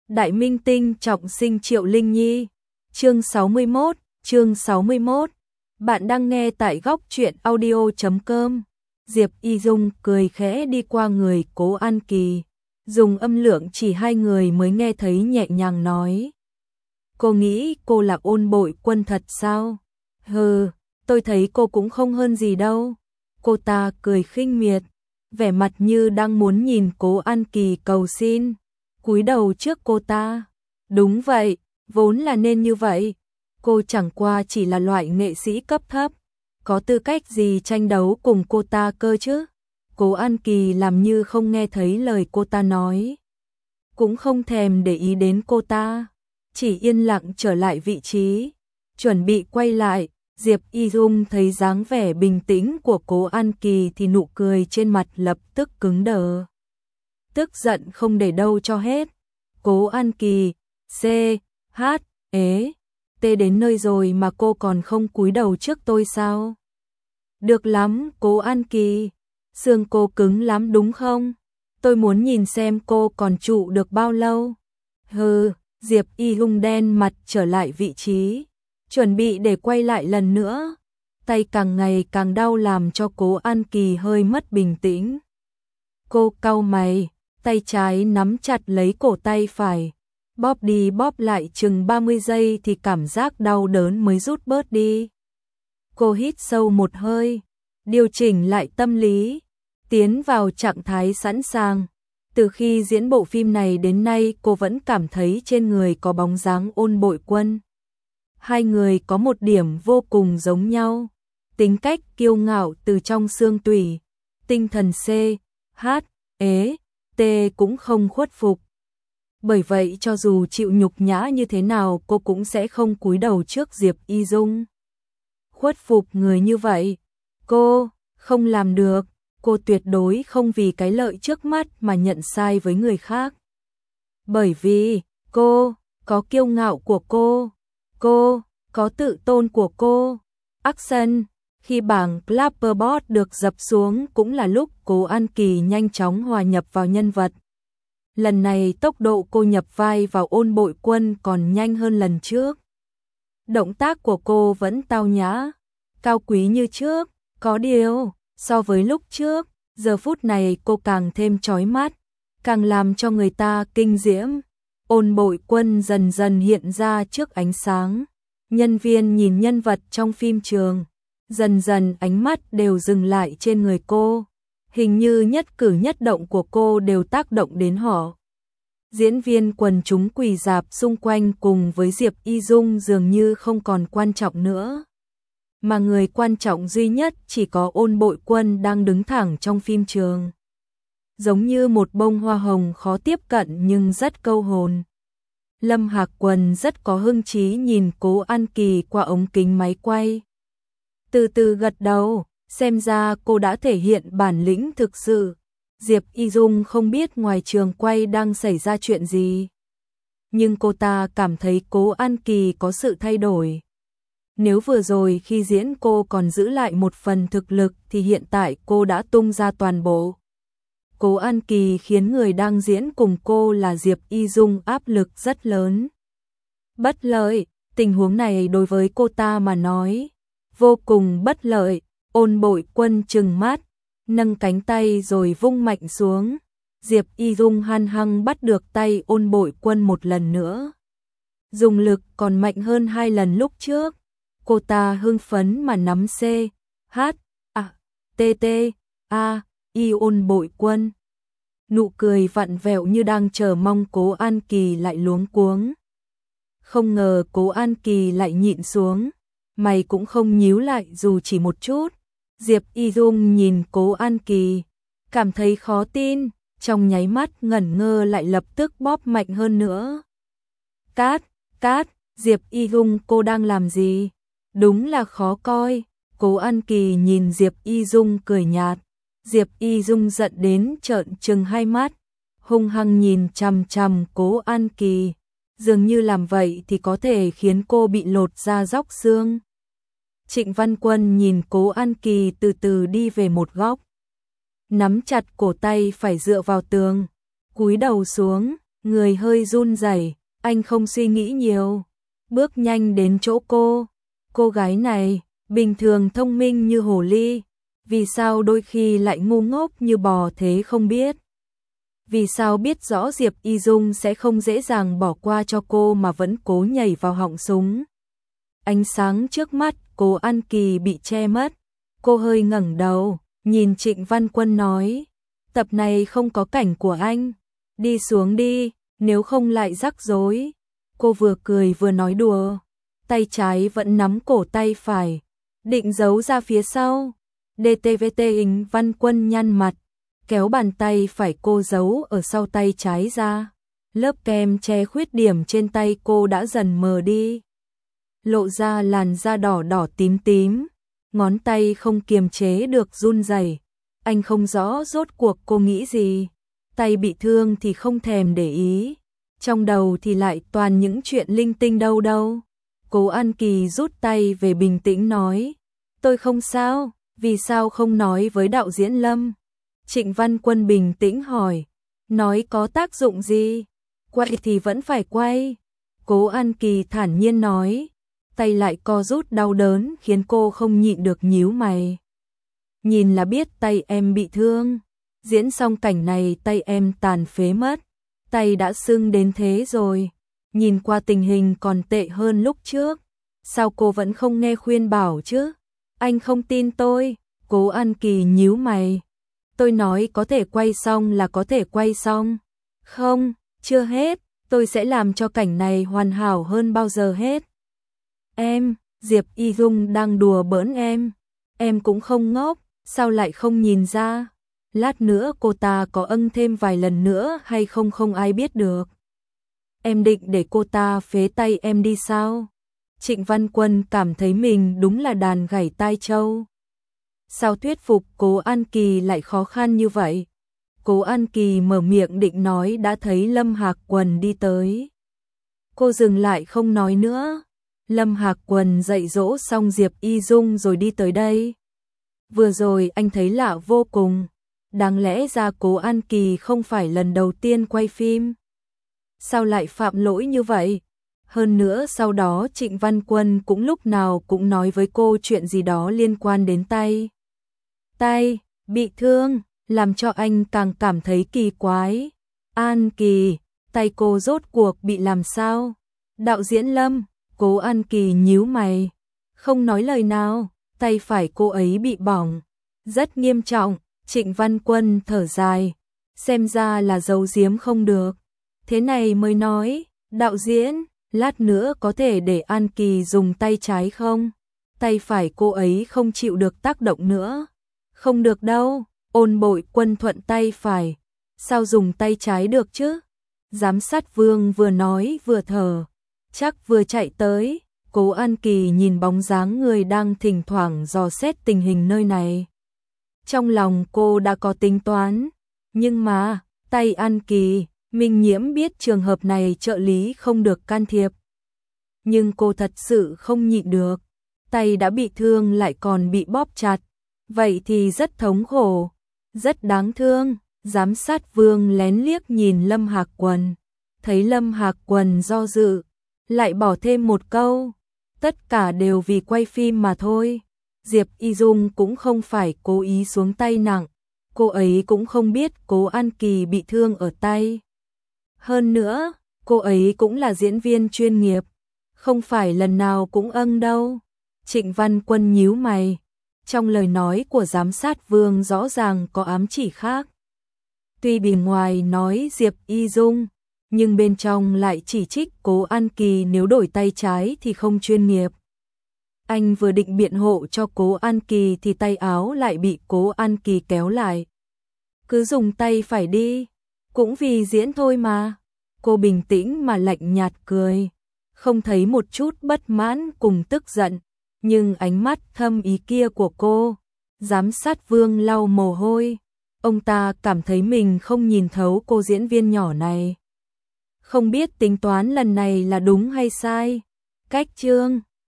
Đại minh tinh trọng sinh Triệu Linh Nhi. Chương 61. Bạn đang nghe tại góc truyện audio.com. Diệp Y Dung cười khẽ đi qua người Cố An Kỳ, dùng âm lượng chỉ hai người mới nghe thấy nhẹ nhàng nói. Cô nghĩ cô là Ôn Bội Quân thật sao? Hừ, tôi thấy cô cũng không hơn gì đâu. Cô ta cười khinh miệt, vẻ mặt như đang muốn nhìn Cố An Kỳ cầu xin, cúi đầu trước cô ta. Đúng vậy, vốn là nên như vậy. Cô chẳng qua chỉ là loại nghệ sĩ cấp thấp, có tư cách gì tranh đấu cùng cô ta cơ chứ? Cố An Kỳ làm như không nghe thấy lời cô ta nói, cũng không thèm để ý đến cô ta, chỉ yên lặng trở lại vị trí, chuẩn bị quay lại. Diệp Y Dung thấy dáng vẻ bình tĩnh của Cố An Kỳ thì nụ cười trên mặt lập tức cứng đờ. Tức giận không để đâu cho hết. Cố An Kỳ, C, H, ế, T đến nơi rồi mà cô còn không cúi đầu trước tôi sao? Được lắm, Cố An Kỳ, xương cô cứng lắm đúng không? Tôi muốn nhìn xem cô còn trụ được bao lâu. Hừ, Diệp Y Dung đen mặt trở lại vị trí, chuẩn bị để quay lại lần nữa. Tay càng ngày càng đau làm cho Cố An Kỳ hơi mất bình tĩnh. Cô cau mày, tay trái nắm chặt lấy cổ tay phải, bóp đi bóp lại chừng 30 giây thì cảm giác đau đớn mới rút bớt đi. Cô hít sâu một hơi, điều chỉnh lại tâm lý, tiến vào trạng thái sẵn sàng. Từ khi diễn bộ phim này đến nay cô vẫn cảm thấy trên người có bóng dáng Ôn Bội Quân. Hai người có một điểm vô cùng giống nhau, tính cách kiêu ngạo từ trong xương tủy, tinh thần C, H, ế, T cũng không khuất phục. Bởi vậy cho dù chịu nhục nhã như thế nào cô cũng sẽ không cúi đầu trước Diệp Y Dung. Khuất phục người như vậy, cô không làm được, cô tuyệt đối không vì cái lợi trước mắt mà nhận sai với người khác. Bởi vì cô có kiêu ngạo của cô có tự tôn của cô. Action, khi bảng Clapperboard được dập xuống cũng là lúc Cố An Kỳ nhanh chóng hòa nhập vào nhân vật. Lần này tốc độ cô nhập vai vào Ôn Bội Quân còn nhanh hơn lần trước. Động tác của cô vẫn tao nhã, cao quý như trước, có điều, so với lúc trước, giờ phút này cô càng thêm chói mắt, càng làm cho người ta kinh diễm. Ôn Bội Quân dần dần hiện ra trước ánh sáng. Nhân viên nhìn nhân vật trong phim trường, dần dần ánh mắt đều dừng lại trên người cô. Hình như nhất cử nhất động của cô đều tác động đến họ. Diễn viên quần chúng quỳ rạp xung quanh cùng với Diệp Y Dung dường như không còn quan trọng nữa. Mà người quan trọng duy nhất chỉ có Ôn Bội Quân đang đứng thẳng trong phim trường. Giống như một bông hoa hồng khó tiếp cận nhưng rất câu hồn. Lâm Hạc Quần rất có hưng trí nhìn Cố An Kỳ qua ống kính máy quay. Từ từ gật đầu, xem ra cô đã thể hiện bản lĩnh thực sự. Diệp Y Dung không biết ngoài trường quay đang xảy ra chuyện gì, nhưng cô ta cảm thấy Cố An Kỳ có sự thay đổi. Nếu vừa rồi khi diễn cô còn giữ lại một phần thực lực thì hiện tại cô đã tung ra toàn bộ. Cố An Kỳ khiến người đang diễn cùng cô là Diệp Y Dung áp lực rất lớn. Bất lợi, tình huống này đối với cô ta mà nói vô cùng bất lợi. Ôn Bội Quân trừng mắt, nâng cánh tay rồi vung mạnh xuống. Diệp Y Dung hung hăng bắt được tay Ôn Bội Quân một lần nữa, dùng lực còn mạnh hơn hai lần lúc trước. Cô ta hưng phấn mà nắm C, H, A, T, T, A, Y Ôn Bội Quân. Nụ cười vặn vẹo như đang chờ mong Cố An Kỳ lại luống cuống. Không ngờ Cố An Kỳ lại nhịn xuống, mày cũng không nhíu lại dù chỉ một chút. Diệp Y Dung nhìn Cố An Kỳ, cảm thấy khó tin, trong nháy mắt ngẩn ngơ lại lập tức bóp mạnh hơn nữa. Cát, Diệp Y Dung cô đang làm gì? Đúng là khó coi. Cố An Kỳ nhìn Diệp Y Dung cười nhạt. Diệp Y Dung giận đến trợn trừng hai mắt, hung hăng nhìn chằm chằm Cố An Kỳ, dường như làm vậy thì có thể khiến cô bị lột da róc xương. Trịnh Văn Quân nhìn Cố An Kỳ từ từ đi về một góc, nắm chặt cổ tay phải dựa vào tường, cúi đầu xuống, Người hơi run rẩy, anh không suy nghĩ nhiều, bước nhanh đến chỗ cô. Cô gái này, bình thường thông minh như hồ ly, vì sao đôi khi lại ngu ngốc như bò thế không biết. Vì sao biết rõ Diệp Y Dung sẽ không dễ dàng bỏ qua cho cô mà vẫn cố nhảy vào họng súng. Ánh sáng trước mắt Cố An Kỳ bị che mất, cô hơi ngẩng đầu, nhìn Trịnh Văn Quân nói, tập này không có cảnh của anh, đi xuống đi, nếu không lại rắc rối. Cô vừa cười vừa nói đùa, tay trái vẫn nắm cổ tay phải, định giấu ra phía sau. DTVT Trịnh Văn Quân nhăn mặt, kéo bàn tay phải cô giấu ở sau tay trái ra. Lớp kem che khuyết điểm trên tay cô đã dần mờ đi, lộ ra làn da đỏ đỏ tím tím, ngón tay không kiềm chế được run rẩy. Anh không rõ rốt cuộc cô nghĩ gì, tay bị thương thì không thèm để ý, trong đầu thì lại toàn những chuyện linh tinh đâu đâu. Cố An Kỳ rút tay về bình tĩnh nói, tôi không sao, vì sao không nói với đạo diễn Lâm? Trịnh Văn Quân bình tĩnh hỏi, nói có tác dụng gì? Quay thì vẫn phải quay. Cố An Kỳ thản nhiên nói, tay lại co rút đau đớn khiến cô không nhịn được nhíu mày. Nhìn là biết tay em bị thương, diễn xong cảnh này tay em tàn phế mất, tay đã sưng đến thế rồi, nhìn qua tình hình còn tệ hơn lúc trước, sao cô vẫn không nghe khuyên bảo chứ? Anh không tin tôi. Cố An Kỳ nhíu mày, tôi nói có thể quay xong là có thể quay xong. Không, chưa hết, tôi sẽ làm cho cảnh này hoàn hảo hơn bao giờ hết. Em, Diệp Y Dung đang đùa bỡn em cũng không ngốc, sao lại không nhìn ra? Lát nữa cô ta có âng thêm vài lần nữa hay không không ai biết được. Em định để cô ta phế tay em đi sao? Trịnh Văn Quân cảm thấy mình đúng là đàn gảy tai trâu. Sao thuyết phục Cố An Kỳ lại khó khăn như vậy? Cố An Kỳ mở miệng định nói đã thấy Lâm Hạc Quần đi tới. Cô dừng lại không nói nữa. Lâm Hạc Quần dạy dỗ xong Diệp Y Dung rồi đi tới đây. Vừa rồi anh thấy lạ vô cùng. Đáng lẽ ra Cố An Kỳ không phải lần đầu tiên quay phim. Sao lại phạm lỗi như vậy? Hơn nữa sau đó Trịnh Văn Quân cũng lúc nào cũng nói với cô chuyện gì đó liên quan đến tay. Tay, bị thương, làm cho anh càng cảm thấy kỳ quái. An Kỳ, tay cô rốt cuộc bị làm sao? Đạo diễn Lâm, Cố An Kỳ nhíu mày, không nói lời nào, tay phải cô ấy bị bỏng, rất nghiêm trọng. Trịnh Văn Quân thở dài, xem ra là giấu giếm không được. Thế này mới nói, đạo diễn, lát nữa có thể để An Kỳ dùng tay trái không? Tay phải cô ấy không chịu được tác động nữa. Không được đâu, Ôn Bội Quân thuận tay phải, sao dùng tay trái được chứ? Giám sát Vương vừa nói vừa thở, chắc vừa chạy tới. Cố An Kỳ nhìn bóng dáng người đang thỉnh thoảng dò xét tình hình nơi này. Trong lòng cô đã có tính toán, nhưng mà, tay An Kỳ, Minh Nhiễm biết trường hợp này trợ lý không được can thiệp. Nhưng cô thật sự không nhịn được, tay đã bị thương lại còn bị bóp chặt, vậy thì rất thống khổ, rất đáng thương. Giám sát Vương lén liếc nhìn Lâm Hạc Quần, thấy Lâm Hạc Quần do dự, lại bỏ thêm một câu, tất cả đều vì quay phim mà thôi. Diệp Y Dung cũng không phải cố ý xuống tay nặng, cô ấy cũng không biết Cố An Kỳ bị thương ở tay. Hơn nữa, cô ấy cũng là diễn viên chuyên nghiệp, không phải lần nào cũng âng đâu. Trịnh Văn Quân nhíu mày, trong lời nói của giám sát Vương rõ ràng có ám chỉ khác. Tuy bề ngoài nói Diệp Y Dung, nhưng bên trong lại chỉ trích Cố An Kỳ nếu đổi tay trái thì không chuyên nghiệp. Anh vừa định biện hộ cho Cố An Kỳ thì tay áo lại bị Cố An Kỳ kéo lại. Cứ dùng tay phải đi, cũng vì diễn thôi mà. Cô bình tĩnh mà lạnh nhạt cười, không thấy một chút bất mãn cùng tức giận, nhưng ánh mắt thâm ý kia của cô. Giám sát Vương lau mồ hôi, ông ta cảm thấy mình không nhìn thấu cô diễn viên nhỏ này. Không biết tính toán lần này là đúng hay sai. Cách chương